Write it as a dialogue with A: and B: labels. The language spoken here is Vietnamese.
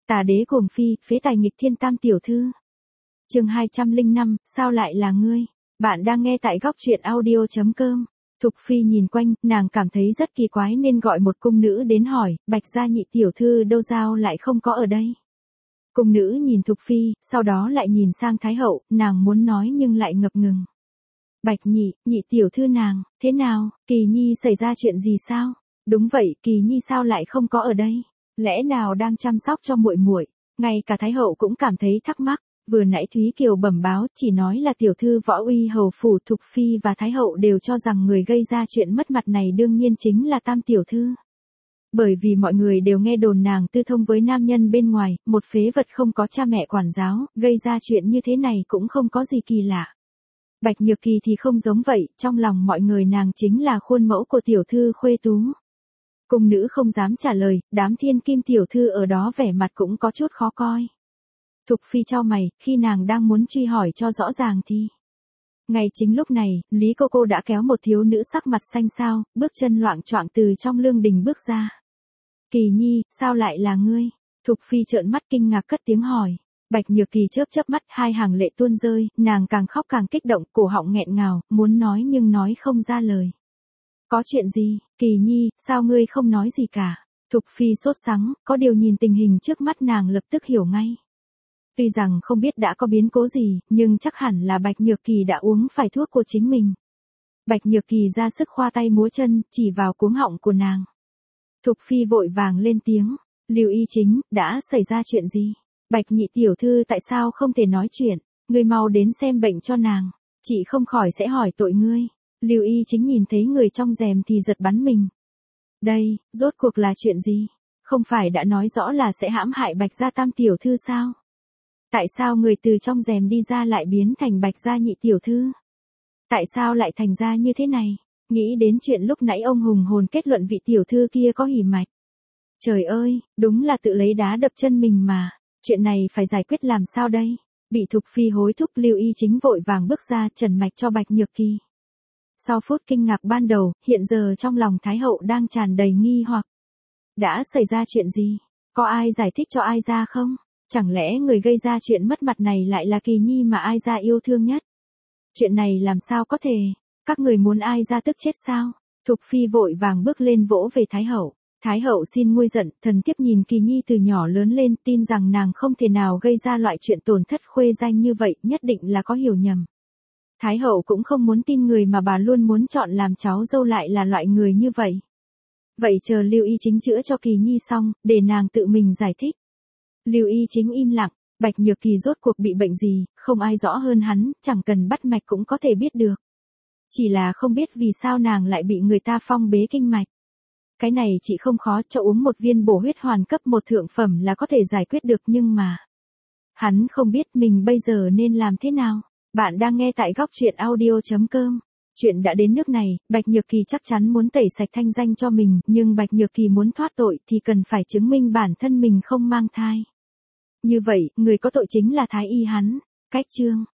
A: Tà đế cuồng phi, phế tài nghịch thiên tam tiểu thư. Chương 205, sao lại là ngươi? Bạn đang nghe tại góc truyện audio.com. Thục phi nhìn quanh, nàng cảm thấy rất kỳ quái nên gọi một cung nữ đến hỏi, Bạch gia nhị tiểu thư đâu sao lại không có ở đây? Cung nữ nhìn Thục phi, sau đó lại nhìn sang Thái hậu, nàng muốn nói nhưng lại ngập ngừng. Bạch nhị tiểu thư nàng, thế nào, Kỳ Nhi xảy ra chuyện gì sao? Đúng vậy, Kỳ Nhi sao lại không có ở đây? Lẽ nào đang chăm sóc cho muội muội? Ngay cả Thái hậu cũng cảm thấy thắc mắc. Vừa nãy Thúy Kiều bẩm báo chỉ nói là tiểu thư Võ Uy hầu phủ Thục phi và Thái hậu đều cho rằng người gây ra chuyện mất mặt này đương nhiên chính là tam tiểu thư. Bởi vì mọi người đều nghe đồn nàng tư thông với nam nhân bên ngoài, một phế vật không có cha mẹ quản giáo, gây ra chuyện như thế này cũng không có gì kỳ lạ. Bạch Nhược Kỳ thì không giống vậy, trong lòng mọi người nàng chính là khuôn mẫu của tiểu thư khuê tú. Cung nữ không dám trả lời, đám thiên kim tiểu thư ở đó vẻ mặt cũng có chút khó coi. Thục phi chau mày, khi nàng đang muốn truy hỏi cho rõ ràng thì... Ngay chính lúc này, Lý cô đã kéo một thiếu nữ sắc mặt xanh xao, bước chân loạng choạng từ trong lương đình bước ra. Kỳ Nhi, sao lại là ngươi? Thục phi trợn mắt kinh ngạc cất tiếng hỏi. Bạch Nhược Kỳ chớp mắt, hai hàng lệ tuôn rơi, nàng càng khóc càng kích động, cổ họng nghẹn ngào, muốn nói nhưng nói không ra lời. Có chuyện gì, Kỳ Nhi, sao ngươi không nói gì cả? Thục phi sốt sắng, có điều nhìn tình hình trước mắt nàng lập tức hiểu ngay. Tuy rằng không biết đã có biến cố gì, nhưng chắc hẳn là Bạch Nhược Kỳ đã uống phải thuốc của chính mình. Bạch Nhược Kỳ ra sức khoa tay múa chân, chỉ vào cuống họng của nàng. Thục phi vội vàng lên tiếng, Lưu Y Chính, đã xảy ra chuyện gì? Bạch nhị tiểu thư tại sao không thể nói chuyện? Ngươi mau đến xem bệnh cho nàng, chị không khỏi sẽ hỏi tội ngươi. Lưu Y Chính nhìn thấy người trong rèm thì giật bắn mình. Đây, rốt cuộc là chuyện gì? Không phải đã nói rõ là sẽ hãm hại Bạch gia tam tiểu thư sao? Tại sao người từ trong rèm đi ra lại biến thành Bạch gia nhị tiểu thư? Tại sao lại thành ra như thế này? Nghĩ đến chuyện lúc nãy ông hùng hồn kết luận vị tiểu thư kia có hỉ mạch. Trời ơi, đúng là tự lấy đá đập chân mình mà. Chuyện này phải giải quyết làm sao đây? Bị Thục phi hối thúc, Lưu Y Chính vội vàng bước ra trần mạch cho Bạch Nhược Kỳ. Sau phút kinh ngạc ban đầu, hiện giờ trong lòng Thái hậu đang tràn đầy nghi hoặc. Đã xảy ra chuyện gì? Có ai giải thích cho ai ra không? Chẳng lẽ người gây ra chuyện mất mặt này lại là Kỳ Nhi mà ai ra yêu thương nhất? Chuyện này làm sao có thể? Các người muốn ai ra tức chết sao? Thục phi vội vàng bước lên vỗ về Thái hậu. Thái hậu xin nguôi giận, thần tiếp nhìn Kỳ Nhi từ nhỏ lớn lên, tin rằng nàng không thể nào gây ra loại chuyện tổn thất khuê danh như vậy, nhất định là có hiểu nhầm. Thái hậu cũng không muốn tin người mà bà luôn muốn chọn làm cháu dâu lại là loại người như vậy. Vậy chờ Lưu Y Chính chữa cho Kỳ Nhi xong, để nàng tự mình giải thích. Lưu Y Chính im lặng, Bạch Nhược Kỳ rốt cuộc bị bệnh gì, không ai rõ hơn hắn, chẳng cần bắt mạch cũng có thể biết được. Chỉ là không biết vì sao nàng lại bị người ta phong bế kinh mạch. Cái này chị không khó, cho uống một viên bổ huyết hoàn cấp 1 thượng phẩm là có thể giải quyết được, nhưng mà... Hắn không biết mình bây giờ nên làm thế nào. Bạn đang nghe tại góc truyện audio.com. Chuyện đã đến nước này, Bạch Nhược Kỳ chắc chắn muốn tẩy sạch thanh danh cho mình, nhưng Bạch Nhược Kỳ muốn thoát tội thì cần phải chứng minh bản thân mình không mang thai. Như vậy, người có tội chính là Thái y hắn. Cách chương